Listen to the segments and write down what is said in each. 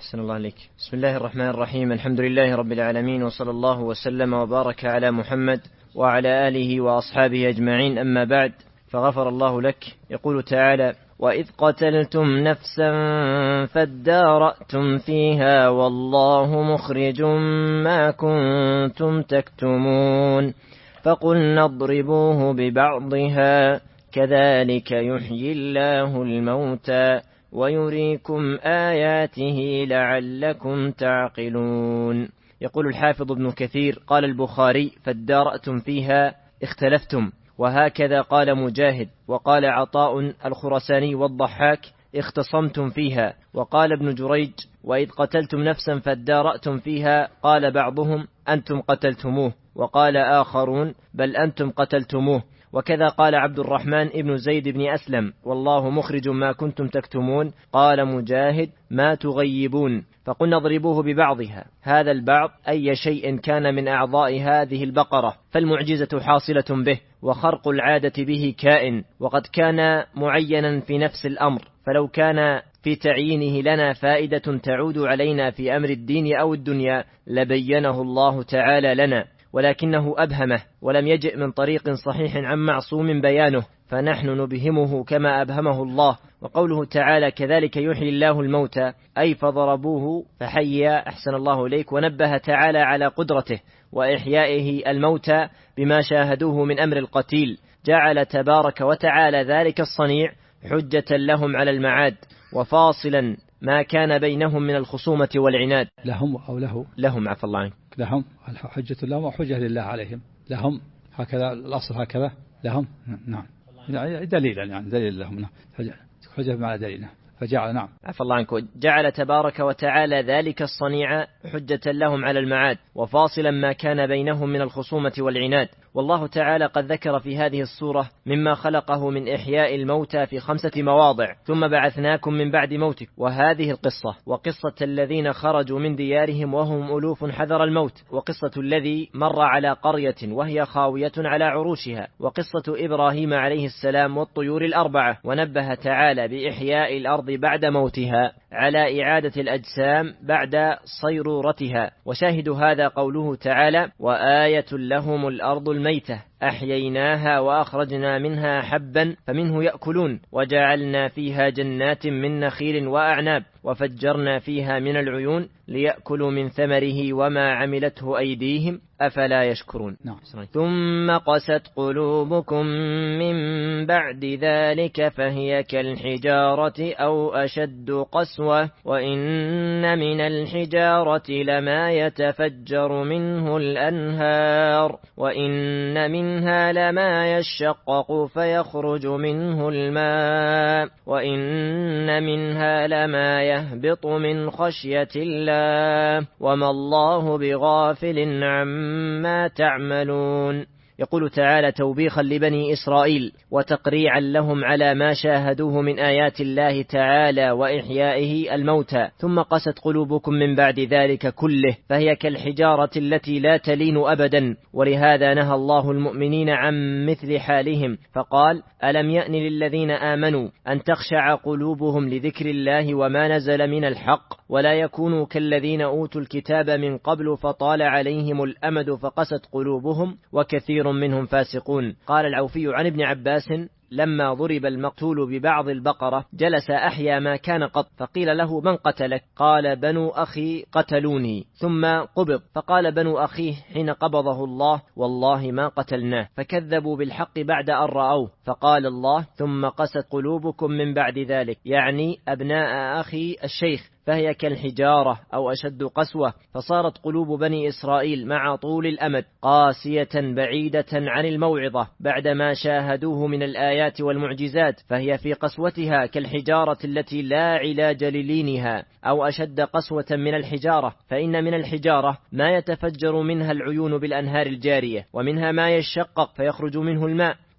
أحسن الله عليك. بسم الله الرحمن الرحيم. الحمد لله رب العالمين، وصلى الله وسلم وبارك على محمد وعلى آله وأصحابه أجمعين، أما بعد، فغفر الله لك. يقول تعالى: وإذ قتلتم نفسا فادارأتم فيها والله مخرج ما كنتم تكتمون فقلنا اضربوه ببعضها كذلك يحيي الله الموتى ويريكم آياته لعلكم تعقلون. يقول الحافظ ابن كثير: قال البخاري: فادارأتم فيها اختلفتم، وهكذا قال مجاهد، وقال عطاء الخرساني والضحاك: اختصمتم فيها. وقال ابن جريج: وإذ قتلتم نفسا فادارأتم فيها، قال بعضهم: أنتم قتلتموه، وقال آخرون: بل أنتم قتلتموه. وكذا قال عبد الرحمن ابن زيد بن أسلم: والله مخرج ما كنتم تكتمون. قال مجاهد: ما تغيبون. فقلنا اضربوه ببعضها، هذا البعض أي شيء كان من أعضاء هذه البقرة، فالمعجزة حاصلة به، وخرق العادة به كائن، وقد كان معينا في نفس الأمر، فلو كان في تعيينه لنا فائدة تعود علينا في أمر الدين أو الدنيا لبينه الله تعالى لنا، ولكنه أبهمه ولم يجئ من طريق صحيح عن معصوم بيانه، فنحن نبهمه كما أبهمه الله. وقوله تعالى: كذلك يحيي الله الموتى، أي فضربوه فحيا. أحسن الله إليك. ونبه تعالى على قدرته وإحيائه الموتى بما شاهدوه من أمر القتيل، جعل تبارك وتعالى ذلك الصنيع حجة لهم على المعاد، وفاصلا ما كان بينهم من الخصومة والعناد. لهم أو له؟ لهم، عفى الله عنك. لهم حجة لهم وحجة لله عليهم. لهم هكذا الأصل، هكذا لهم. نعم، دليلا يعني دليل لهم. نعم، حجة مع دليل. فجعل، نعم، عفى الله عنك، جعل تبارك وتعالى ذلك الصنيع حجة لهم على المعاد، وفاصلا ما كان بينهم من الخصومة والعناد. والله تعالى قد ذكر في هذه السورة مما خلقه من إحياء الموتى في 5 مواضع: ثم بعثناكم من بعد موتكم، وهذه القصة، وقصة الذين خرجوا من ديارهم وهم ألوف حذر الموت، وقصة الذي مر على قرية وهي خاوية على عروشها، وقصة إبراهيم عليه السلام والطيور الأربعة. ونبه تعالى بإحياء الأرض بعد موتها على إعادة الأجسام بعد صيرورتها. وشاهد هذا قوله تعالى: وآية لهم الأرض الميتة أحييناها وأخرجنا منها حبا فمنه يأكلون وجعلنا فيها جنات من نخيل وأعناب وفجرنا فيها من العيون ليأكلوا من ثمره وما عملته أيديهم أفلا يشكرون. ثم قست قلوبكم من بعد ذلك فهي كالحجارة أو أشد قسوة وإن من الحجارة لما يتفجر منه الأنهار وإن منها لما يشقق فيخرج منه الماء وإن منها لما يهبط من خشية الله وما الله بغافل عما تعملون. يقول تعالى توبيخا لبني إسرائيل وتقريعا لهم على ما شاهدوه من آيات الله تعالى وإحيائه الموتى: ثم قست قلوبكم من بعد ذلك كله فهي كالحجارة التي لا تلين أبدا. ولهذا نهى الله المؤمنين عن مثل حالهم فقال: ألم يأن للذين آمنوا أن تخشع قلوبهم لذكر الله وما نزل من الحق ولا يكونوا كالذين أوتوا الكتاب من قبل فطال عليهم الأمد فقست قلوبهم وكثير منهم فاسقون. قال العوفي عن ابن عباس: لما ضرب المقتول ببعض البقرة جلس أحيا ما كان قط، فقيل له: من قتلك؟ قال: بنو أخي قتلوني. ثم قبض، فقال بنو أخيه حين قبضه الله: والله ما قتلناه. فكذبوا بالحق بعد أن رأوه، فقال الله: ثم قست قلوبكم من بعد ذلك، يعني أبناء أخي الشيخ، فهي كالحجارة أو أشد قسوة. فصارت قلوب بني إسرائيل مع طول الأمد قاسية بعيدة عن الموعظة بعدما شاهدوه من الآيات والمعجزات، فهي في قسوتها كالحجارة التي لا علاج للينها، أو أشد قسوة من الحجارة، فإن من الحجارة ما يتفجر منها العيون بالأنهار الجارية، ومنها ما يشقق فيخرج منه الماء،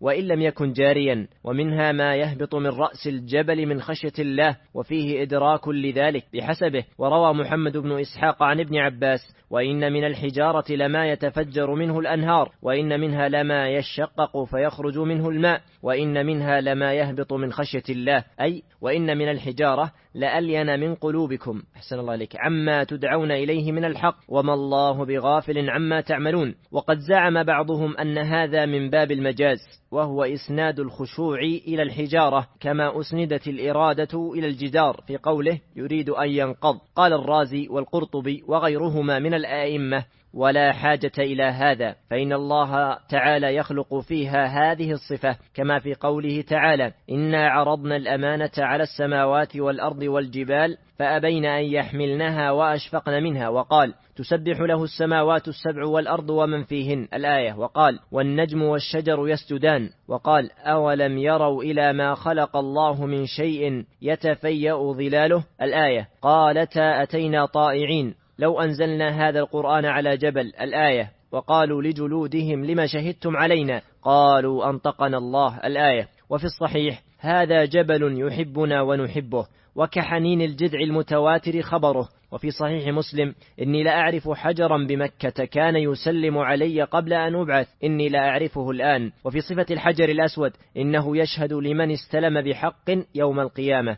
وإن لم يكن جاريا، ومنها ما يهبط من رأس الجبل من خشية الله، وفيه إدراك لذلك بحسبه. وروى محمد بن إسحاق عن ابن عباس: وإن من الحجارة لما يتفجر منه الأنهار، وإن منها لما يشقق فيخرج منه الماء، وإن منها لما يهبط من خشية الله، أي وإن من الحجارة لألين من قلوبكم، أحسن الله عليك، عما تدعون إليه من الحق، وما الله بغافل عما تعملون. وقد زعم بعضهم أن هذا من باب المجاز، وهو إسناد الخشوع إلى الحجارة كما أسندت الإرادة إلى الجدار في قوله يريد أن ينقض. قال الرازي والقرطبي وغيرهما من الآئمة: ولا حاجة إلى هذا، فإن الله تعالى يخلق فيها هذه الصفة، كما في قوله تعالى: إنا عرضنا الأمانة على السماوات والأرض والجبال فأبين أن يحملنها وأشفقن منها، وقال: تسبح له السماوات السبع والأرض ومن فيهن، الآية. وقال: والنجم والشجر يسجدان، وقال: أولم يروا إلى ما خلق الله من شيء يتفيأ ظلاله، الآية. قالتا أتينا طائعين لو أنزلنا هذا القرآن على جبل، الآية. وقالوا لجلودهم لما شهدتم علينا، قالوا أنطقنا الله، الآية. وفي الصحيح: هذا جبل يحبنا ونحبه، وكحنين الجذع المتواتر خبره. وفي صحيح مسلم: إني لأعرف حجرا بمكة كان يسلم علي قبل أن أبعث، إني لأعرفه الآن. وفي صفة الحجر الأسود: إنه يشهد لمن استلم بحق يوم القيامة.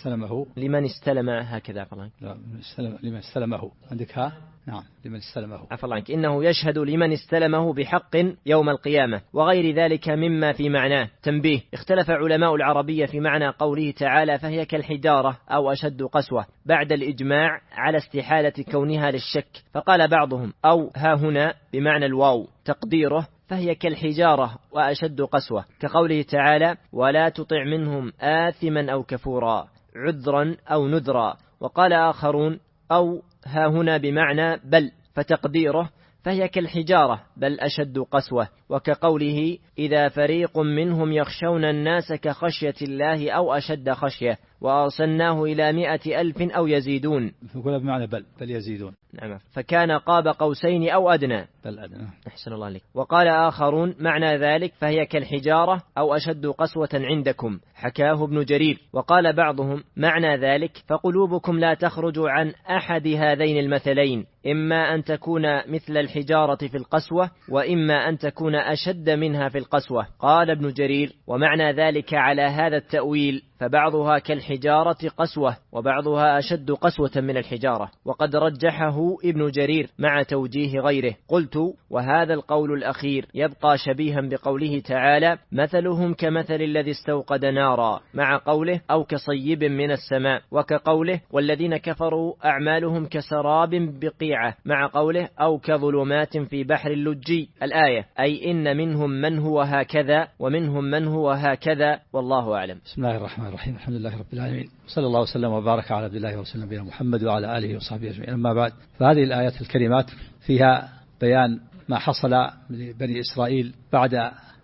لمن استلم هكذا فلان. لا، لمن استلمه عندك ها؟ نعم، لمن استلمه. عفوا عنك. إنه يشهد لمن استلمه بحق يوم القيامة، وغير ذلك مما في معناه. تنبيه: اختلف علماء العربية في معنى قوله تعالى: فهي كالحجارة أو أشد قسوة، بعد الإجماع على استحالة كونها للشك، فقال بعضهم: أو ها هنا بمعنى الواو، تقديره فهي كالحجارة وأشد قسوة، كقوله تعالى: ولا تطع منهم آثما أو كفورا، عذرا أو نذرا. وقال آخرون: أو ها هنا بمعنى بل، فتقديره فهي كالحجارة بل أشد قسوة، وكقوله: إذا فريق منهم يخشون الناس كخشية الله أو أشد خشية، وأرسلناه إلى 100,000 أو يزيدون. يقول بمعنى بل يزيدون. نعم، فكان قاب قوسين أو أدنى، بل أدنى. أحسن الله عليك. وقال آخرون: معنى ذلك فهي كالحجارة أو أشد قسوة عندكم، حكاه ابن جرير. وقال بعضهم: معنى ذلك فقلوبكم لا تخرج عن أحد هذين المثلين، إما أن تكون مثل الحجارة في القسوة، وإما أن تكون أشد منها في القسوة. قال ابن جرير: ومعنى ذلك على هذا التأويل فبعضها كالحجارة قسوة، وبعضها أشد قسوة من الحجارة. وقد رجحه ابن جرير مع توجيه غيره. قلت: وهذا القول الأخير يبقى شبيها بقوله تعالى: مثلهم كمثل الذي استوقد نارا، مع قوله: أو كصيب من السماء، وكقوله: والذين كفروا أعمالهم كسراب بقيعة، مع قوله: أو كظلمات في بحر اللجي، الآية. أي إن منهم من هو هكذا ومنهم من هو هكذا، والله أعلم. بسم الله الرحمن الرحيم، الحمد لله رب العالمين، صلى الله وسلم وبارك على عبد الله ورسوله نبينا محمد وعلى آله وصحبه أجمعين. أما بعد، فهذه الآيات الكريمات فيها بيان ما حصل لبني إسرائيل بعد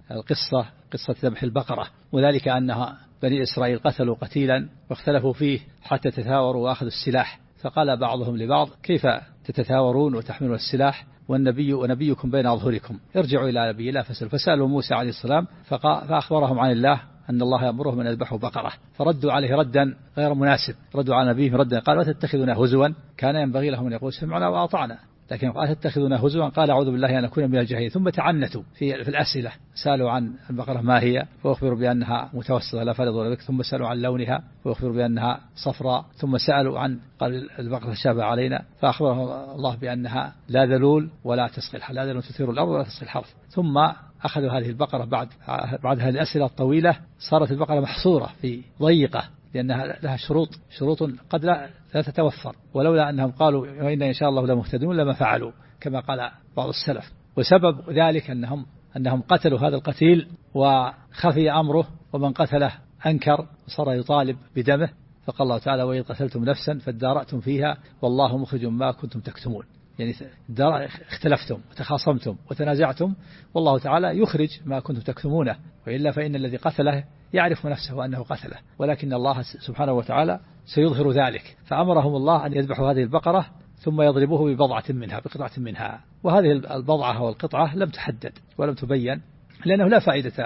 قصة ذبح البقرة، وذلك أنها بني إسرائيل قتلوا قتيلا واختلفوا فيه حتى تثاوروا وأخذوا السلاح، فقال بعضهم لبعض: كيف تتثاورون وتحملون السلاح ونبيكم بين أظهركم؟ ارجعوا إلى نبي الله فسألوا موسى عليه السلام فأخبرهم عن الله أن الله يأمرهم أن يذبحوا بقرة، فردوا عليه ردا غير مناسب، ردوا على نبيهم ردا قالوا: أتتخذنا هزوا؟ كان ينبغي لهم أن يقولوا سمعنا وأطعنا، لكن قال: أتتخذنا هزوا؟ قال: أعوذ بالله أن أكون من الجاهلين. ثم تعنتوا في الأسئلة، سألوا عن البقرة ما هي، وأخبروا بأنها متوسطة لا فرض ولا بكر، ثم سألوا عن لونها وأخبروا بأنها صفراء، ثم سألوا عن، قال: البقرة تشابه علينا، فأخبرهم الله بأنها لا ذلول ولا تسقي الحرث، لا ذلول تثير الأرض ولا تسقي الحرث. ثم أخذوا هذه البقرة بعد هذه الأسئلة الطويلة، صارت البقرة محصورة في ضيقة، لأنها لها شروط قد لا تتوفر، ولولا أنهم قالوا وإنا إن شاء الله لمهتدون لما فعلوا، كما قال بعض السلف. وسبب ذلك أنهم قتلوا هذا القتيل وخفي أمره، ومن قتله أنكر وصار يطالب بدمه، فقال الله تعالى: وإذ قتلتم نفسا فادارأتم فيها والله مخرج ما كنتم تكتمون. يعني اختلفتم وتخاصمتم وتنازعتم، والله تعالى يخرج ما كنتم تكتمونه، وإلا فإن الذي قتله يعرف نفسه أنه قتله، ولكن الله سبحانه وتعالى سيظهر ذلك. فأمرهم الله أن يذبحوا هذه البقرة ثم يضربوه بقطعة منها، وهذه البضعة والقطعة لم تحدد ولم تبين، لأنه لا فائدة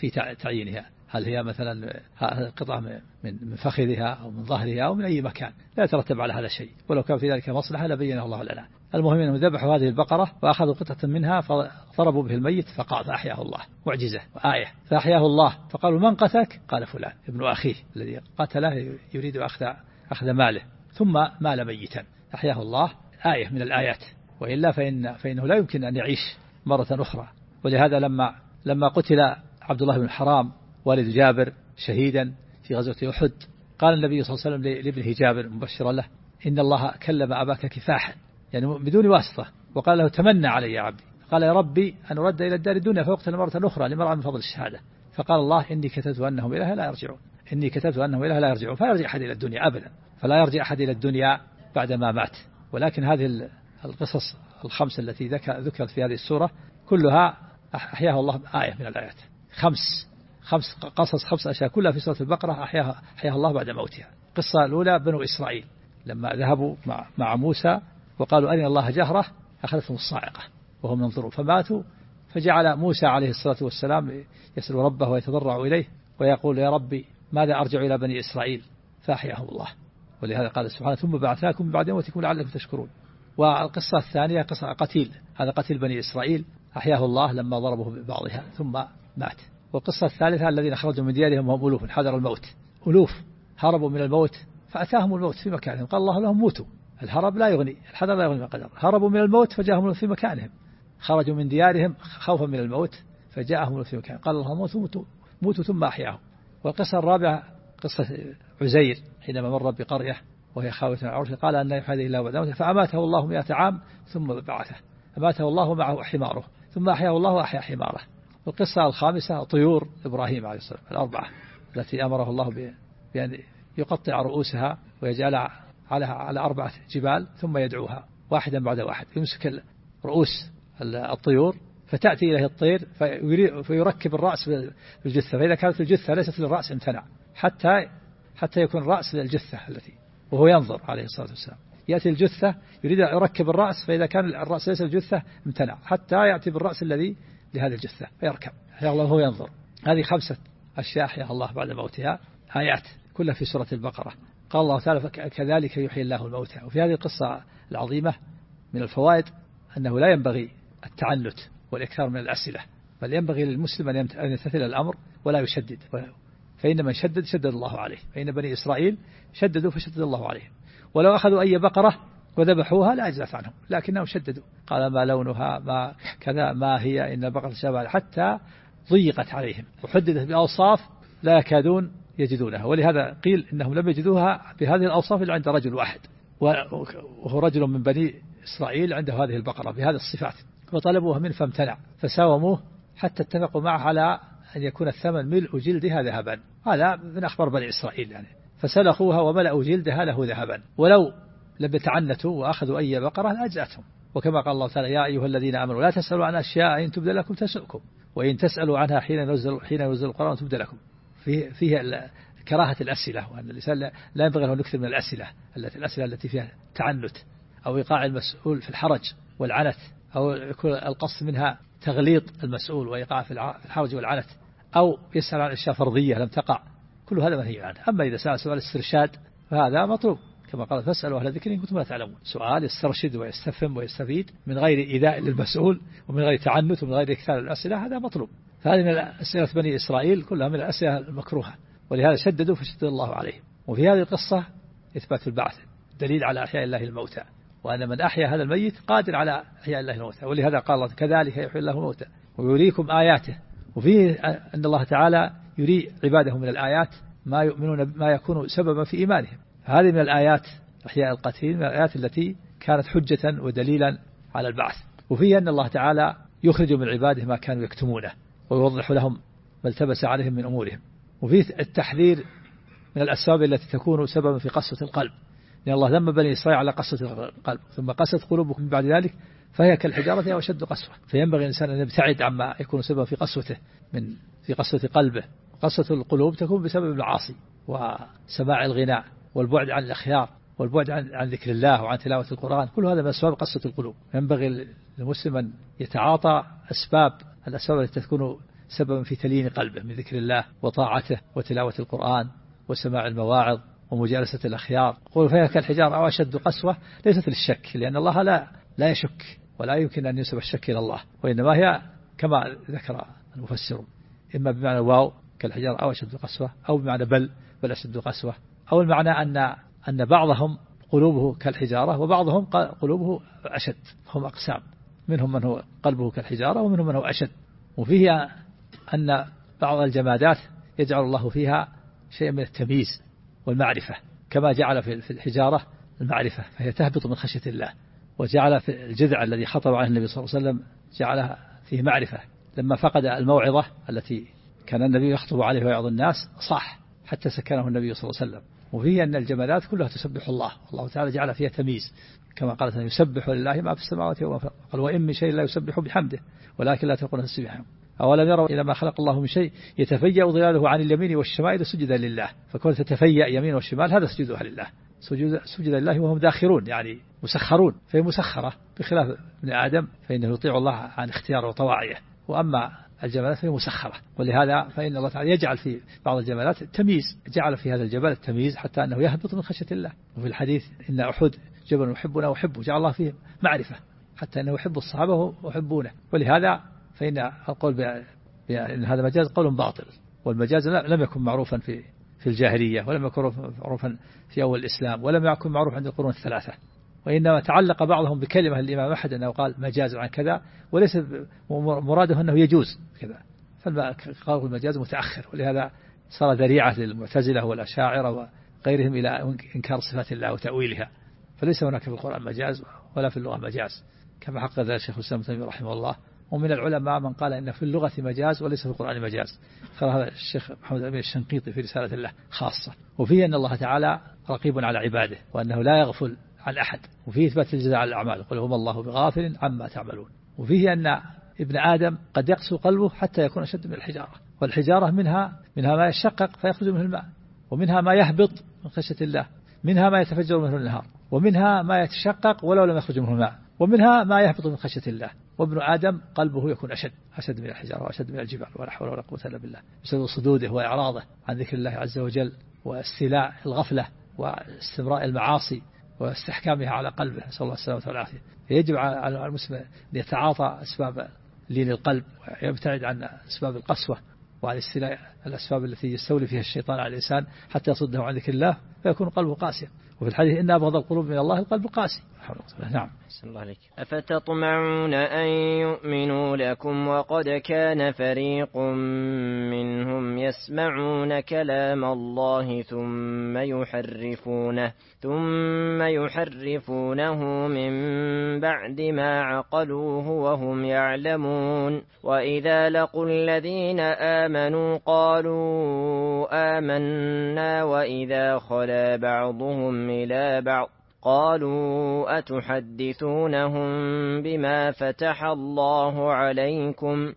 في تعيينها، هل هي مثلا قطعة من فخذها أو من ظهرها أو من أي مكان، لا يترتب على هذا شيء، ولو كان في ذلك مصلحة لبينه الله لنا. المهم أنهم ذبحوا هذه البقرة وأخذوا قطعة منها فضربوا به الميت فقال فأحياه الله، معجزة وآية، فأحياه الله. فقالوا من قتلك؟ قال فلان ابن أخيه الذي قتله يريد أخذ ماله، ثم مال ميتا، أحياه الله، آية من الآيات، وإلا فإنه لا يمكن أن يعيش مرة أخرى. ولهذا لما قتل عبد الله بن حرام والد جابر شهيدا في غزوة أحد، قال النبي صلى الله عليه وسلم لابنه جابر مبشرا له إن الله كلم أباك كفاحا، يعني بدون واسطة، وقال له تمنى علي يا عبدي، قال يا ربي أن أرد إلى الدار الدنيا فيقتل مرة أخرى لمرأة من فضل الشهادة، فقال الله إني كتبت أنهم إليها لا يرجعون، إني كتبت أنهم إليها لا يرجعون، فلا يرجع أحد إلى الدنيا أبدا، فلا يرجع أحد إلى الدنيا بعدما مات. ولكن هذه القصص الخمس التي ذكرت في هذه السورة كلها أحياها الله آية من الآيات، خمس أشياء كلها في سورة البقرة أحياها الله بعد موتها. القصة الأولى بنو إسرائيل لما ذهبوا مع موسى وقالوا أرنا الله جهرة أخذتهم الصاعقة وهم ينظرون فماتوا، فجعل موسى عليه الصلاة والسلام يسأل ربه ويتضرع إليه ويقول يا ربي ماذا أرجع إلى بني إسرائيل؟ فأحياهم الله. ولهذا قال سبحانه ثم بعثناكم من بعد موتكم لعلكم تشكرون. والقصة الثانية قصة قتيل، هذا قتيل بني إسرائيل أحياه الله لما ضربه ببعضها ثم مات. والقصة الثالثة الذين خرجوا من ديارهم وهم ألوف حذر الموت، ألوف هربوا من الموت فأتاهم الموت في مكانهم، قال الله لهم موتوا، الهرب لا يغني، الحذر لا يغني من القدر، هربوا من الموت فجاءهم الموت في مكانهم، خرجوا من ديارهم خوفا من الموت فجاءهم الموت في مكانهم، قال الله موتوا ثم أحياهم. والقصة الرابعة قصة عزير حينما مر بقرية وهي خاوية على عروشها قال أن يحيي هذه الله بعد موته فأماته الله 100 عام ثم بعثه، أماته الله معه حماره ثم أحياه الله وأحيا حماره. القصة الخامسة طيور إبراهيم عليه السلام الأربعة التي أمره الله بأن يقطع رؤوسها ويجعلها على 4 جبال ثم يدعوها واحدا بعد واحد، يمسك رؤوس الطيور فتأتي إليه الطير فيركب الرأس بالجثة، فإذا كانت الجثة ليست للرأس امتنع حتى يكون الرأس للجثة التي وهو ينظر عليه الصلاة والسلام، يأتي الجثة يريد أن يركب الرأس، فإذا كان الرأس ليس الجثة امتنع حتى يأتي بالرأس الذي لهذه الجثة فيركب، يا الله هو ينظر. هذه 5 أشياء أحياها الله بعد موتها، آيات كلها في سورة البقرة. قال الله تعالى كذلك يحيي الله الموتى. وفي هذه القصة العظيمة من الفوائد أنه لا ينبغي التعنت والإكثار من الأسئلة، بل ينبغي للمسلم أن يمتثل الأمر ولا يشدد، فإن من شدد الله عليه، فإن بني إسرائيل شددوا فشدد الله عليهم، ولو أخذوا أي بقرة وذبحوها لا أجزت عنهم، لكنهم شددوا، قال ما لونها ما كذا ما هي إن البقرة شابه، حتى ضيقت عليهم وحددت بأوصاف لا يكادون يجدونها. ولهذا قيل إنهم لم يجدوها بهذه الأوصاف إلا عند رجل واحد، وهو رجل من بني إسرائيل عنده هذه البقرة بهذه الصفات، وطلبوها منه فامتنع، فساوموه حتى اتفقوا معه على أن يكون الثمن ملء جلدها ذهبا، هذا من أخبار بني إسرائيل يعني، فسلخوها وملأوا جلدها له ذهبا، ولو لم يتعنتوا وأخذوا أي بقرة لأجزأتهم. وكما قال الله تعالى يا أيها الذين آمنوا لا تسألوا عن أشياء إن تبد لكم تسؤكم وإن تسألوا عنها حين ينزل القرآن تبد لكم. فيه كراهة الأسئلة، وأن الإنسان لا ينبغي أن يكثر من الأسئلة التي فيها تعنت أو إيقاع المسؤول في الحرج والعنت، أو يكون القصد منها تغليط المسؤول وإيقاع في الحرج والعنت، أو يسأل عن أشياء فرضية لم تقع، كل هذا منهي عنه. أما إذا سأل سؤال استرشاد فهذا مطلوب، كما قال فاسألوا أهل الذكر إن كنتم لا تعلمون، سؤال يسترشد ويستفهم ويستفيد من غير إيذاء للمسؤول ومن غير تعنت ومن غير إكثار الأسئلة، هذا مطلوب. فهذه من أسئلة بني إسرائيل كلها من الأسئلة المكروهة، ولهذا شددوا فشدد الله عليهم. وفي هذه القصة إثبات البعث، دليل على أحياء الله الموتى، وأن من أحيا هذا الميت قادر على أحياء الله الموتى، ولهذا قال الله كذلك يحيي الله الموتى ويريكم آياته. وفيه أن الله تعالى يري عباده من الآيات ما يؤمنون ما يكون سببا في إيمانهم. هذه من الآيات أحياء القتيل، من الآيات التي كانت حجة ودليلا على البعث. وفيه أن الله تعالى يخرج من عباده ما كانوا يكتمونه ويوضح لهم ما التبس عليهم من أمورهم. وفيه التحذير من الأسباب التي تكون سببا في قسوة القلب، لأن الله ذم بني إسرائيل على قسوة القلب، ثم قست قلوبكم من بعد ذلك فهي كالحجارة أو أشد قسوة. فينبغي الإنسان أن يبتعد عما يكون سببا في قسوته في قسوة قلبه. قسوة القلوب تكون بسبب المعاصي وسماع الغناء والبعد عن الأخيار والبعد عن ذكر الله وعن تلاوة القرآن، كل هذا من أسباب قسوة القلوب. ينبغي للمسلم أن يتعاطى الأسباب التي تكون سببا في تليين قلبه من ذكر الله وطاعته وتلاوة القرآن وسماع المواعظ ومجالسة الأخيار. قول فيها كالحجارة أو أشد قسوة ليست للشك، لأن الله لا يشك ولا يمكن أن ينسب الشك إلى الله، وإنما هي كما ذكر المفسرون إما بمعنى واو كالحجارة أو أشد قسوة، أو بمعنى بل أشد قسوة، أو المعنى أن بعضهم قلوبه كالحجارة وبعضهم قلوبه أشد، هم أقسام، منهم من هو قلبه كالحجارة ومنهم من هو أشد. وفيه أن بعض الجمادات يجعل الله فيها شيء من التمييز والمعرفة، كما جعل في الحجارة المعرفة فهي تهبط من خشية الله، وجعل في الجذع الذي خطب عليه النبي صلى الله عليه وسلم جعلها فيه معرفة، لما فقد الموعظة التي كان النبي يخطب عليه ويعظ الناس صح حتى سكنه النبي صلى الله عليه وسلم. وفيه أن الجمادات كلها تسبح الله، والله تعالى جعل فيها تمييز، كما قالت أن يسبح لله ما في السماوات وما في الأرض، قال وإن من شيء لا يسبح بحمده ولكن لا تفقهون تسبيحهم. أولم يروا إلى ما خلق الله من شيء يتفيأ ظلاله عن اليمين والشمال سجدا لله، فكون تتفيأ يمين والشمال هذا سجودها لله، سجد لله وهم داخرون يعني مسخرون، فهي مسخرة، بخلاف ابن آدم فإنه يطيع الله عن اختياره وطواعيه، وأما الجمالات فهي مسخرة. ولهذا فإن الله تعالى يجعل في بعض الجمالات التمييز، جعل في هذا الجبل التمييز حتى أنه يهبط من خشية الله. وفي الحديث إن أحد جبل يحبنا وحبه، جعل الله فيه معرفة حتى أنه يحب الصحابة ويحبونه. ولهذا فإن القول بأن هذا مجاز قول باطل، والمجاز لم يكن معروفا في الجاهلية، ولم يكن معروفا في أول الإسلام، ولم يكن معروف عند القرون الثلاثة، وإنما تعلق بعضهم بكلمة الإمام أحد أنه قال مجاز عن كذا، وليس مراده أنه يجوز كذا، فقالوا المجاز متأخر، ولهذا صار ذريعة للمعتزلة والأشاعرة وغيرهم إلى إنكار صفات الله وتأويلها. فليس هناك في القرآن مجاز ولا في اللغة مجاز، كما حقق ذلك الشيخ الإسلام ابن تيمية رحمه الله. ومن العلماء من قال إن في اللغة مجاز وليس في القرآن مجاز، قال الشيخ محمد أمين الشنقيطي في رسالة الله خاصة. وفيه أن الله تعالى رقيب على عباده، وأنه لا يغفل عن أحد، وفيه إثبات الجزاء على الأعمال، قل هو الله بغافل عما تعملون. وفيه أن ابن آدم قد يقسو قلبه حتى يكون أشد من الحجارة، والحجارة منها ما يشقق فيخرج منه الماء، ومنها ما يهبط من خشية الله، منها ما يتفجر منه النهار، ومنها ما يتشقق ولو لم يخرج منه الماء، ومنها ما يهبط من خشية الله. وابن آدم قلبه يكون أشد من الحجارة وأشد من الجبال، ولا حول ولا قوة إلا بالله، بسبب صدوده وإعراضه عن ذكر الله عز وجل، واستيلاء الغفلة واستمراء المعاصي واستحكامها على قلبه، نسأل الله السلامة والعافية. يجب على المسلم أن يتعاطى أسباب لين القلب، ويبتعد عن أسباب القسوة وعن استيلاء الأسباب التي يستولي فيها الشيطان على الإنسان حتى يصده عن ذكر الله فيكون قلبه قاسيا. وفي الحديث إن أبغض القلوب من الله القلب القاسي. نعم. الله عليك. أفتطمعون أن يؤمنوا لكم وقد كان فريق منهم يسمعون كلام الله ثم يحرفونه من بعد ما عقلوه وهم يعلمون. وإذا لقوا الذين آمنوا قالوا آمنا، وإذا خلا بعضهم إلى بعض قالوا أتحدثونهم بما فتح الله عليكم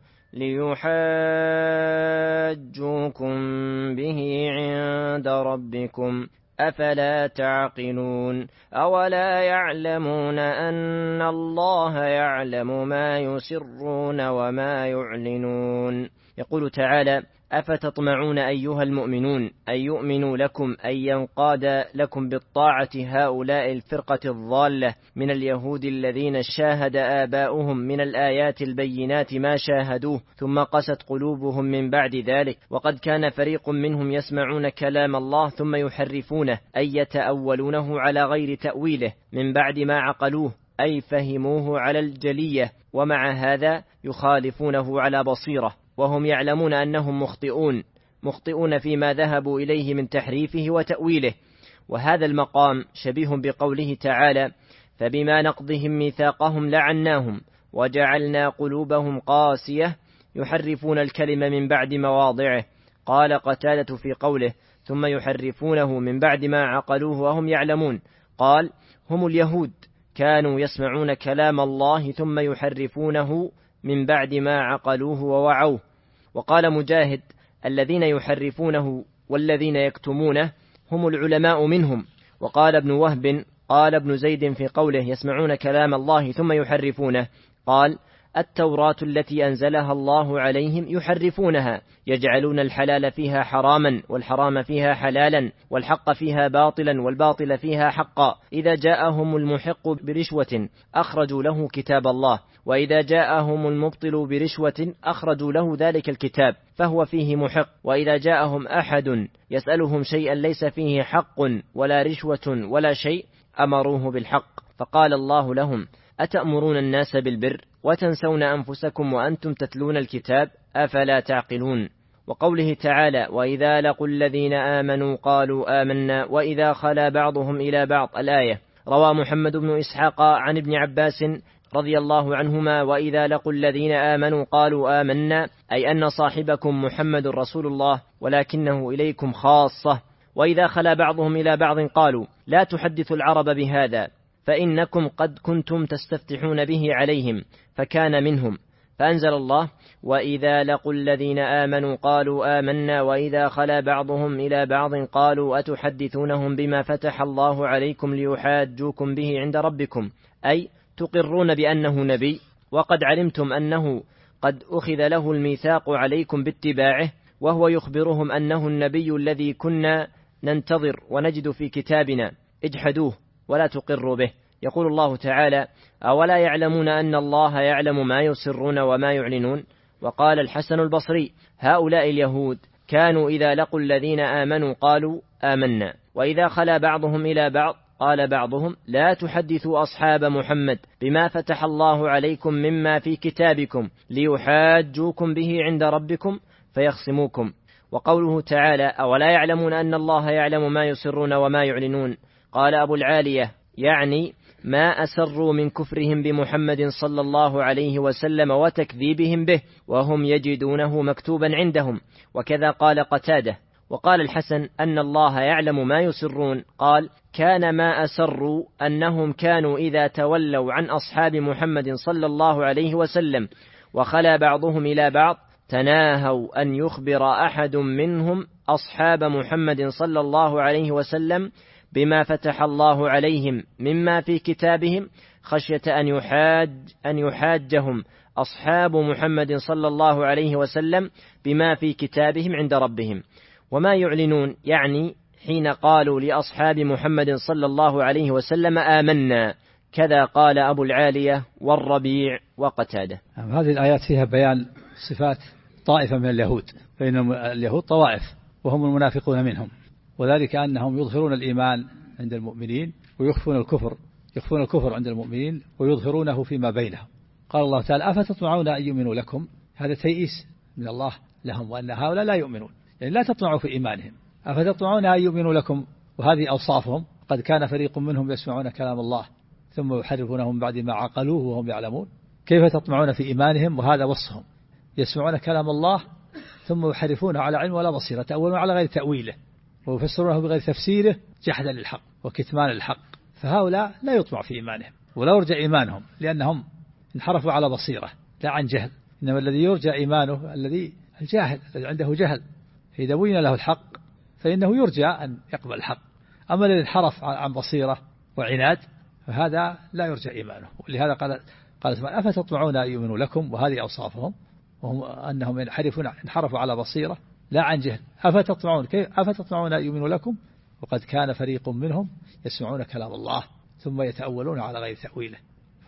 ليحاجوكم به عند ربكم أفلا تعقلون. أولا يعلمون أن الله يعلم ما يسرون وما يعلنون. يقول تعالى أفتطمعون أيها المؤمنون أن يؤمنوا لكم، أن ينقاد لكم بالطاعة هؤلاء الفرقة الضالة من اليهود الذين شاهد آباؤهم من الآيات البينات ما شاهدوه ثم قست قلوبهم من بعد ذلك. وقد كان فريق منهم يسمعون كلام الله ثم يحرفونه أي يتأولونه على غير تأويله من بعد ما عقلوه أي فهموه على الجلية، ومع هذا يخالفونه على بصيرة وهم يعلمون أنهم مخطئون فيما ذهبوا إليه من تحريفه وتأويله. وهذا المقام شبيه بقوله تعالى فبما نقضهم ميثاقهم لعناهم وجعلنا قلوبهم قاسية يحرفون الكلمة من بعد مواضعه. قال قتادة في قوله ثم يحرفونه من بعد ما عقلوه وهم يعلمون، قال هم اليهود كانوا يسمعون كلام الله ثم يحرفونه من بعد ما عقلوه ووعوه. وقال مجاهد الذين يحرفونه والذين يكتمونه هم العلماء منهم. وقال ابن وهب قال ابن زيد في قوله يسمعون كلام الله ثم يحرفونه، قال التوراة التي أنزلها الله عليهم يحرفونها، يجعلون الحلال فيها حراما والحرام فيها حلالا، والحق فيها باطلا والباطل فيها حقا. إذا جاءهم المحق برشوة أخرجوا له كتاب الله، وإذا جاءهم المبطل برشوة أخرجوا له ذلك الكتاب فهو فيه محق. وإذا جاءهم أحد يسألهم شيئا ليس فيه حق ولا رشوة ولا شيء أمروه بالحق، فقال الله لهم: أتأمرون الناس بالبر وتنسون أنفسكم وأنتم تتلون الكتاب أفلا تعقلون. وقوله تعالى: وإذا لقوا الذين آمنوا قالوا آمنا وإذا خلا بعضهم إلى بعض، الآية. روى محمد بن إسحاق عن ابن عباس رضي الله عنهما: وإذا لقوا الذين آمنوا قالوا آمنا، أي أن صاحبكم محمد رسول الله ولكنه إليكم خاصة. وإذا خلا بعضهم إلى بعض قالوا: لا تحدثوا العرب بهذا فإنكم قد كنتم تستفتحون به عليهم، فكان منهم. فأنزل الله: وإذا لقوا الذين آمنوا قالوا آمنا وإذا خلا بعضهم إلى بعض قالوا أتحدثونهم بما فتح الله عليكم ليحاجوكم به عند ربكم، أي تقرون بأنه نبي وقد علمتم أنه قد أخذ له الميثاق عليكم باتباعه، وهو يخبرهم أنه النبي الذي كنا ننتظر ونجد في كتابنا، اجحدوه ولا تقروا به. يقول الله تعالى: أولا يعلمون أن الله يعلم ما يسرون وما يعلنون. وقال الحسن البصري: هؤلاء اليهود كانوا إذا لقوا الذين آمنوا قالوا آمنا، وإذا خلا بعضهم إلى بعض قال بعضهم: لا تحدثوا أصحاب محمد بما فتح الله عليكم مما في كتابكم ليحاجوكم به عند ربكم فيخصموكم. وقوله تعالى: أولا يعلمون أن الله يعلم ما يسرون وما يعلنون، قال أبو العالية: يعني ما أسروا من كفرهم بمحمد صلى الله عليه وسلم وتكذيبهم به وهم يجدونه مكتوبا عندهم. وكذا قال قتادة. وقال الحسن: أن الله يعلم ما يسرون، قال: كان ما أسروا أنهم كانوا إذا تولوا عن أصحاب محمد صلى الله عليه وسلم وخلا بعضهم إلى بعض تناهوا أن يخبر أحد منهم أصحاب محمد صلى الله عليه وسلم بما فتح الله عليهم مما في كتابهم، خشية أن يحاجهم أصحاب محمد صلى الله عليه وسلم بما في كتابهم عند ربهم. وما يعلنون يعني حين قالوا لأصحاب محمد صلى الله عليه وسلم آمنا، كذا قال أبو العالية والربيع وقتادة. هذه الآيات فيها بيان صفات طائفة من اليهود، فإن اليهود طوائف وهم المنافقون منهم، وذلك أنهم يظهرون الإيمان عند المؤمنين ويخفون الكفر عند المؤمنين ويظهرونه فيما بينهم. قال الله تعالى: أفتطمعون أن يؤمنوا لكم؟ هذا تيئيس من الله لهم وأن هؤلاء لا يؤمنون، يعني لا تطمعوا في إيمانهم. أفتطمعون أن يؤمنوا لكم، وهذه أوصافهم: قد كان فريق منهم يسمعون كلام الله ثم يحرفونه من بعد ما عقلوه وهم يعلمون. كيف تطمعون في إيمانهم وهذا وصفهم؟ يسمعون كلام الله ثم يحرفونه على علم ولا بصيرة، تأولون على غير تأويله ويفسرونه بغير تفسيره جحدا للحق وكتمان الحق. فهؤلاء لا يطمع في إيمانهم ولا يرجى إيمانهم، لأنهم انحرفوا على بصيرة لا عن جهل. إنما الذي يرجى إيمانه الجاهل الذي عنده جهل، فإذا بين له الحق فإنه يرجى أن يقبل الحق. أما الذي انحرف عن بصيرة وعناد فهذا لا يرجى إيمانه. ولهذا قال سبحانه: أفتطمعون أن يؤمنوا لكم، وهذه أوصافهم، وهم أنهم انحرفوا على بصيرة لا عن جهل. أفتطمعون أن يؤمنوا لكم وقد كان فريق منهم يسمعون كلام الله ثم يتأولون على غير تأويله،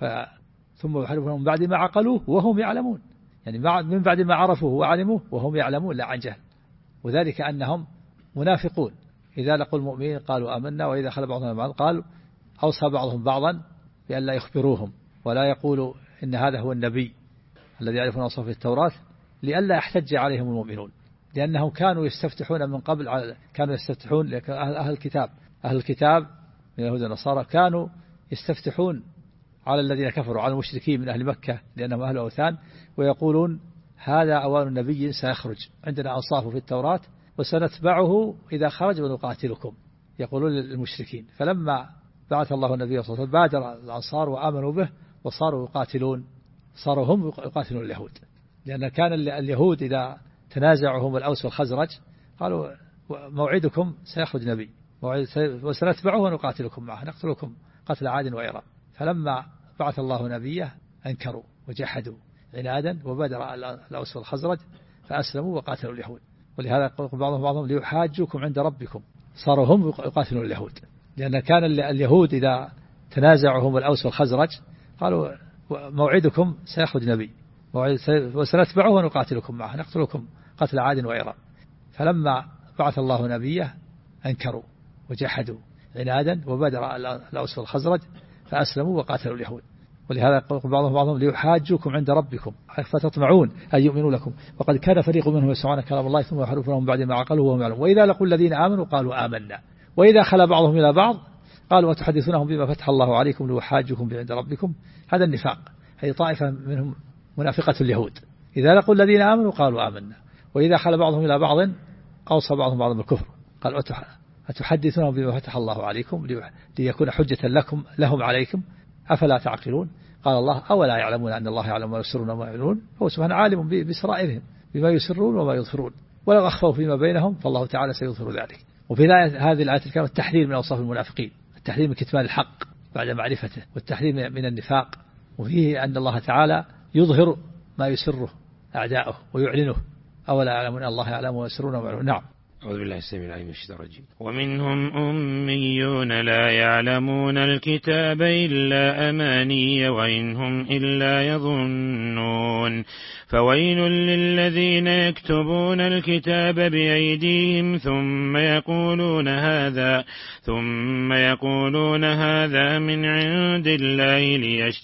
ثم يحرفون من بعد ما عقلوه وهم يعلمون، يعني من بعد ما عرفوه وعلموه وهم يعلمون لا عن جهل. وذلك أنهم منافقون، إذا لقوا المؤمنين قالوا آمنا وإذا خلا بعضهم بعض قالوا أوصى بعضهم بعضا بأن لا يخبروهم ولا يقولوا إن هذا هو النبي الذي يعرفون أوصافه في التوراة لئلا يحتج عليهم المؤمنون، لأنهم كانوا يستفتحون من قبل، كانوا يستفتحون أهل الكتاب من اليهود والنصارى كانوا يستفتحون على الذين كفروا، على المشركين من أهل مكة لأنهم أهل أوثان، ويقولون هذا أوان نبي سيخرج، عندنا أوصافه في التوراة وسنتبعه إذا خرج ونقاتلكم، يقولون للمشركين. فلما بعث الله النبي صلى الله عليه وسلم بادر الأنصار وآمنوا به وصاروا هم يقاتلون اليهود، لأن كان اليهود إذا تنازعهم الأوس والخزرج قالوا موعدكم سيخرج نبي وسنتبعه ونقاتلكم معه نقتلكم قتل عاد وإرم. فلما بعث الله نبيه أنكروا وجحدوا، عنادا وبدر الأوس والخزرج فأسلموا وقاتلوا اليهود. ولهذا يقول بعضهم ليحاجوكم عند ربكم، صاروا هم يقاتلون اليهود، لأن كان اليهود إذا تنازعهم الأوس والخزرج قالوا موعدكم سيخرج نبي وسنتبعه ونقاتلكم معه نقتلكم قتل عاد وإرم. فلما بعث الله نبيه أنكروا وجحدوا عنادا وبدر الأوس والخزرج فأسلموا وقاتلوا اليهود. ولهذا يقول بعضهم ليحاجوكم عند ربكم فتطمعون أن يؤمنوا لكم وقد كان فريق منهم يسمعون كلام الله ثم يحرفونهم بعد ما عقلوا وهم يعلمون وإذا لقوا الذين آمنوا قالوا آمنا وإذا خلا بعضهم إلى بعض قالوا وتحدثونهم بما فتح الله عليكم ليحاجوكم عند ربكم. هذا النفاق، هي طائفة منهم منافقة اليهود، إذا لقوا الذين آمنوا قالوا آمنا وإذا خلا بعضهم إلى بعض أوصى بعضهم بعضا بالكفر قال أتحدثونهم بما فتح الله عليكم ليكون حجة لهم عليكم أفلا تعقلون. قال الله أولا يعلمون أن الله يعلم ما يسرون وما يعلنون، هو سبحانه عالم بسرائرهم بما يسرون وما يظهرون ولو أخفوا فيما بينهم فالله تعالى سيظهر ذلك. وفي هذه الآية الكريمة التحذير من أوصاف المنافقين، التحذير من كتمان الحق بعد معرفته، والتحذير من النفاق، وفيه أن الله تعالى يظهر ما يسره أعداؤه ويعلنه أولا يعلمون أن الله يعلم ما يسرون وما يعلنون. نعم. أعوذ بالله السميع العليم من الشيطان الرجيم. ومنهم أميون لا يعلمون الكتاب إلا أماني وإنهم إلا يظنون فويل للذين يكتبون الكتاب بأيديهم ثم يقولون هذا من عند الله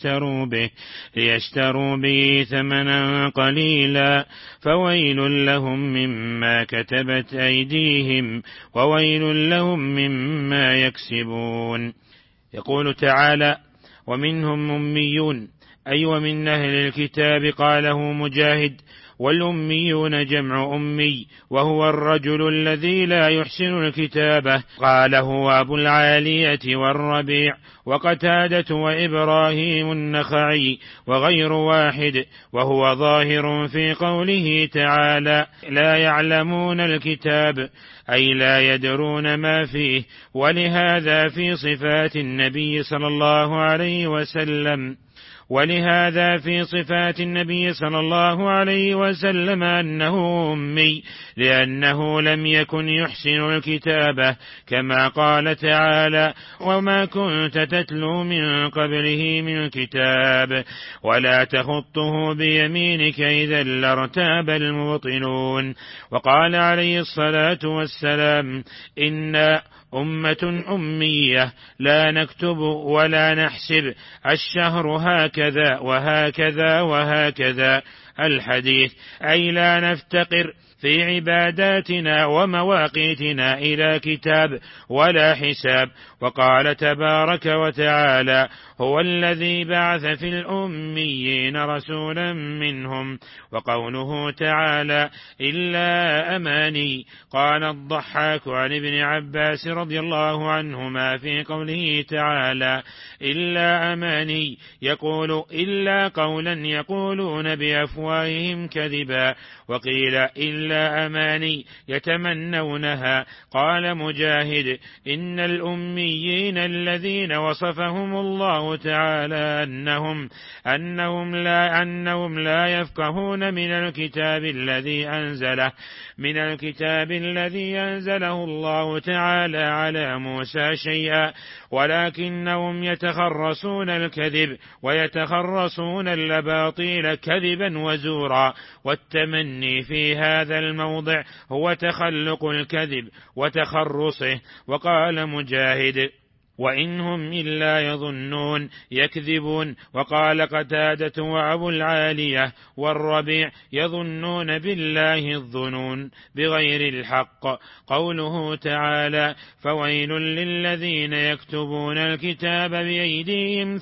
ليشتروا به ثمنا قليلا فويل لهم مما كتبت أيديهم وويل لهم مما يكسبون. يقول تعالى ومنهم أميون أي ومن أهل الكتاب قاله مجاهد، والأميون جمع أمي وهو الرجل الذي لا يحسن الكتابة. قاله أبو العالية والربيع وقتادة وإبراهيم النخعي وغير واحد، وهو ظاهر في قوله تعالى لا يعلمون الكتاب أي لا يدرون ما فيه. ولهذا في صفات النبي صلى الله عليه وسلم أنه أمي لأنه لم يكن يحسن الكتابة كما قال تعالى وما كنت تتلو من قبله من كتاب ولا تخطه بيمينك إذا لارتاب المبطلون. وقال عليه الصلاة والسلام إنا أمة أمية لا نكتب ولا نحسب الشهر هكذا وهكذا وهكذا الحديث، أي لا نفتقر في عباداتنا ومواقيتنا إلى كتاب ولا حساب. وقال تبارك وتعالى هو الذي بعث في الأميين رسولا منهم. وقوله تعالى إلا أماني، قال الضحاك عن ابن عباس رضي الله عنهما في قوله تعالى إلا أماني يقول إلا قولا يقولون بأفواههم كذبا، وقيل إلا أماني يتمنونها. قال مجاهد إن الأميين الذين وصفهم الله تعالى أنهم لا يفقهون من الكتاب الذي أنزله الله تعالى على موسى شيئا، ولكنهم يتخرصون الكذب ويتخرصون الأباطيل كذبا وزورا. والتمني في هذا الموضع هو تخلق الكذب وتخرصه. وقال مجاهد وإنهم إلا يظنون يكذبون. وقال قتادة وأبو العالية والربيع يظنون بالله الظنون بغير الحق. قوله تعالى فويل للذين يكتبون الكتاب بأيديهم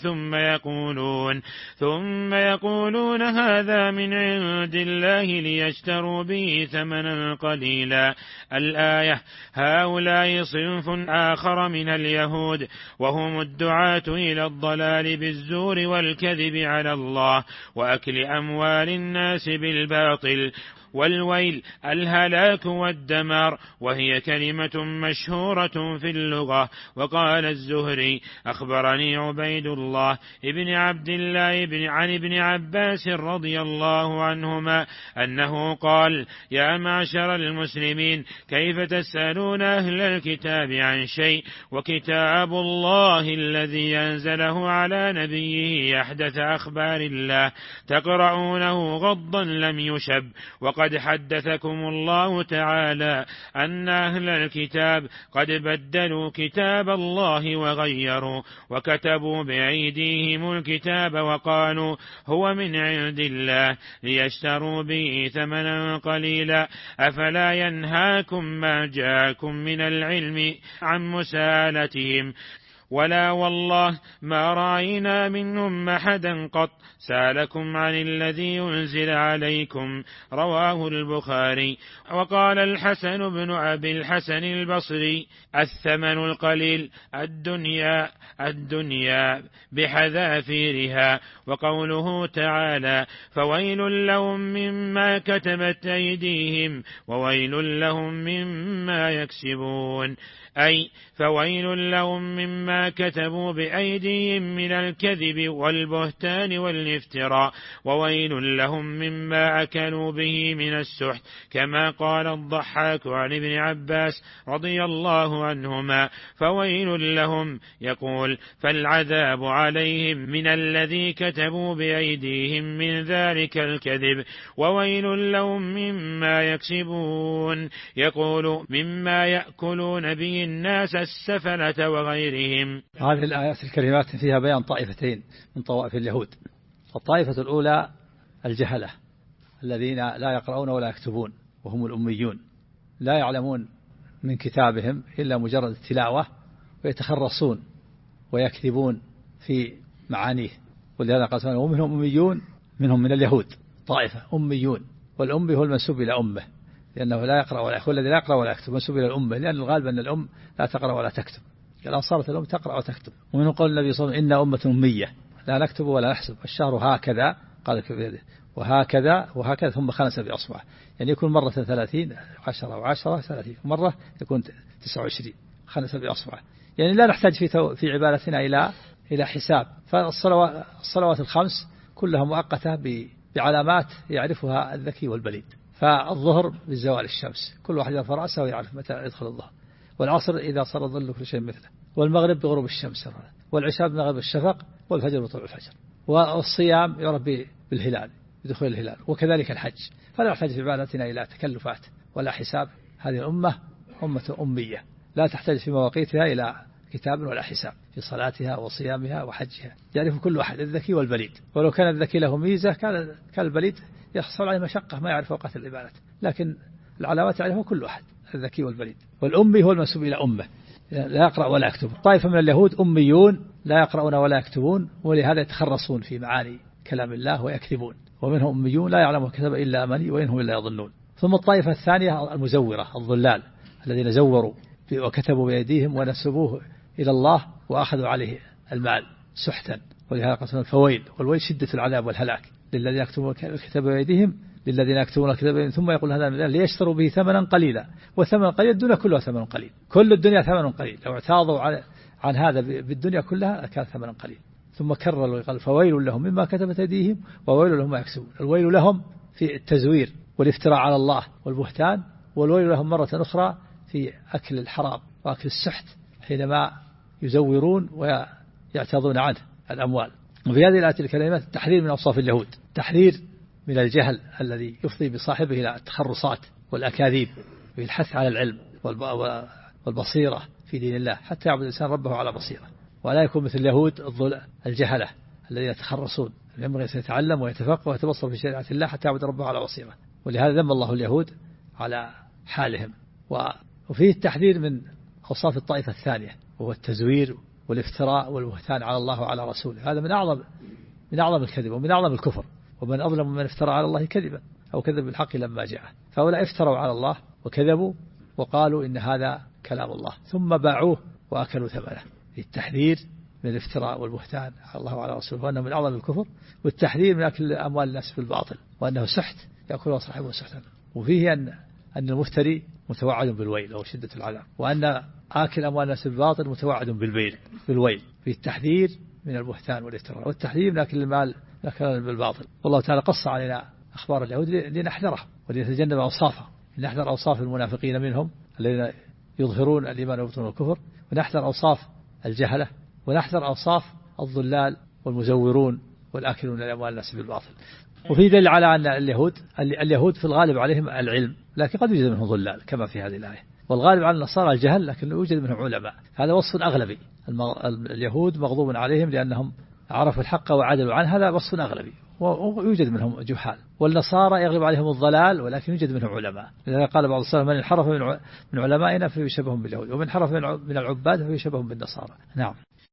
ثم يقولون هذا من عند الله ليشتروا به ثمنا قليلا. الآية هؤلاء صنف آخر من اليهود وهم الدعاة إلى الضلال بالزور والكذب على الله وأكل أموال الناس بالباطل. والويل الهلاك والدمار، وهي كلمة مشهورة في اللغة. وقال الزهري: أخبرني عبيد الله ابن عبد الله عن ابن عباس رضي الله عنهما أنه قال: يا معشر المسلمين، كيف تسألون أهل الكتاب عن شيء وكتاب الله الذي أنزله على نبيه أحدث أخبار الله تقرؤونه غضا لم يشب؟ وقد حدثكم الله تعالى أن أهل الكتاب قد بدلوا كتاب الله وغيروا وكتبوا بأيديهم الكتاب وقالوا هو من عند الله ليشتروا به ثمنا قليلا. أفلا ينهاكم ما جاءكم من العلم عن مسالتهم؟ ولا والله ما رأينا منهم أحدا قط سألكم عن الذي ينزل عليكم. رواه البخاري. وقال الحسن بن أبي الحسن البصري: الثمن القليل الدنيا بحذافيرها. وقوله تعالى: فويل لهم مما كتبت أيديهم وويل لهم مما يكسبون، أي فويل لهم مما كتبوا بأيديهم من الكذب والبهتان والافتراء، وويل لهم مما أكلوا به من السحت، كما قال الضحاك عن ابن عباس رضي الله عنهما: فويل لهم، يقول: فالعذاب عليهم من الذي كتبوا بأيديهم من ذلك الكذب، وويل لهم مما يكسبون، يقول: مما يأكلون به الناس السفلة وغيرهم. هذه الآيات الكريمات فيها بيان طائفتين من طوائف اليهود. الطائفة الأولى الجهلة الذين لا يقرؤون ولا يكتبون، وهم الأميون، لا يعلمون من كتابهم إلا مجرد التلاوة، ويتخرصون ويكذبون في معانيه. ولهذا قال: ومنهم أميون، منهم من اليهود طائفة أميون، والأمي هو المنسوب إلى أمه، لأنه لا يقرأ ولا يكتب، الذي لا يقرأ ولا يكتب منسوب إلى الأمة، لأن الغالب أن الأم لا تقرأ ولا تكتب. الآن صارت الأم تقرأ وتكتب. ومنهم قول النبي صلى الله عليه وسلم: إن أمة أمية لا نكتب ولا نحسب، الشهر هكذا، قال بيده، وهكذا ثم خنس بأصبعه، يعني يكون مرة 30 10 و10 30 مرة يكون 29 خنس بأصبعه. يعني لا نحتاج في عبادتنا إلى حساب. فالصلوات الخمس كلها مؤقتة بعلامات يعرفها الذكي والبليد. فالظهر بزوال الشمس، كل واحد يرفع رأسه ويعرف متى يدخل الظهر. والعصر إذا صار الظل كل شيء مثله. والمغرب بغروب الشمس. والعشاء بمغرب الشفق. والفجر بطلوع الفجر. والصيام يعرف بالهلال، بدخول الهلال. وكذلك الحج. فلا نحتاج في عبادتنا إلى تكلفات ولا حساب. هذه الأمة أمة أمية لا تحتاج في مواقيتها إلى كتاب ولا حساب، في صلاتها وصيامها وحجها يعرف كل واحد، الذكي والبليد. ولو كان الذكي له ميزة كان البليد يحصل عليه مشقة ما يعرف أوقات العبادة، لكن العلامات يعرفها كل واحد، الذكي والبليد. والأمي هو المنسوب إلى أمه، لا يقرأ ولا يكتب. طائفة من اليهود أميون لا يقرؤون ولا يكتبون، ولهذا يتخرصون في معاني كلام الله ويكذبون. ومنهم أميون لا يعلم الكتاب إلا أماني وإنهم إلا يظنون. ثم الطائفة الثانية المزورة الضلال الذين زوروا وكتبوا بأيديهم ونسبوه إلى الله وأخذوا عليه المال سحتا. ولهذا قال: فويل، والويل شدة العذاب والهلاك للذين يكتبون الكتاب بأيديهم، للذين يكتبون الكتاب بأيديهم ثم يقول هذا من الله ليشتروا به ثمنا قليلا. وثمن قليل الدنيا كلها ثمن قليل، كل الدنيا ثمن قليل. لو اعتاضوا عن هذا بالدنيا كلها كان ثمنا قليل. ثم كرر وقال: فويل لهم مما كتبت أيديهم وويل لهم ما يكسبون. الويل لهم في التزوير والافتراء على الله والبهتان، والويل لهم مرة أخرى في أكل الحرام وأكل السحت حينما يزورون ويعتاضون عنه الأموال. وفي هذه الآية الكريمات التحذير من أوصاف اليهود، تحذير من الجهل الذي يفضي بصاحبه إلى التخرصات والأكاذيب، والحث على العلم والبصيرة في دين الله حتى يعبد الإنسان ربه على بصيرة، ولا يكون مثل اليهود الجهلة الذين يتخرصون. ينبغي أن يتعلم ويتفقه ويتبصر في شريعة الله حتى يعبد ربه على بصيرة. ولهذا ذم الله اليهود على حالهم. وفيه التحذير من أوصاف الطائفة الثانية، وهو التزوير والافتراء والبهتان على الله وعلى رسوله. هذا من أعظم الكذب ومن أعظم الكفر. ومن أظلم من افترى على الله كذبا أو كذب بالحق لما جاءه. فهؤلاء افتروا على الله وكذبوا وقالوا إن هذا كلام الله، ثم باعوه وأكلوا ثمنه. التحذير من الافتراء والبهتان على الله وعلى رسوله وأنه من أعظم الكفر، والتحذير من أكل أموال الناس بالباطل وأنه سحت يأكلها صاحبه سحتا. وفيه أن المفتري متوعد بالويل أو شدة العذاب، وأن آكل أموال الناس بالباطل متوعد بالويل في التحذير من البهتان والافتراء والتحذير من أكل المال بالباطل. والله تعالى قص علينا أخبار اليهود لنحذرهم ولنتجنب أوصافهم، نحذر أوصاف المنافقين منهم الذين يظهرون الإيمان ويبطنون الكفر، ونحذر أوصاف الجهلة، ونحذر أوصاف الضلال والمزورون والآكلون الأموال الناس بالباطل. وفي دليل على أن اليهود في الغالب عليهم العلم، لكن قد يوجد منهم ضلال كما في هذه الآية، والغالب على النصارى الجهل لكن يوجد منهم علماء. هذا وصف أغلبي، اليهود مغضوب عليهم لأنهم عرفوا الحق وعدلوا عنه، هذا وصف أغلبي، ويوجد منهم جهال. والنصارى يغلب عليهم الضلال ولكن يوجد منهم علماء، لذلك قال بعض السلف من انحرف من علمائنا فيشبههم باليهود، ومن انحرف من العباد فيشبههم بالنصارى. نعم.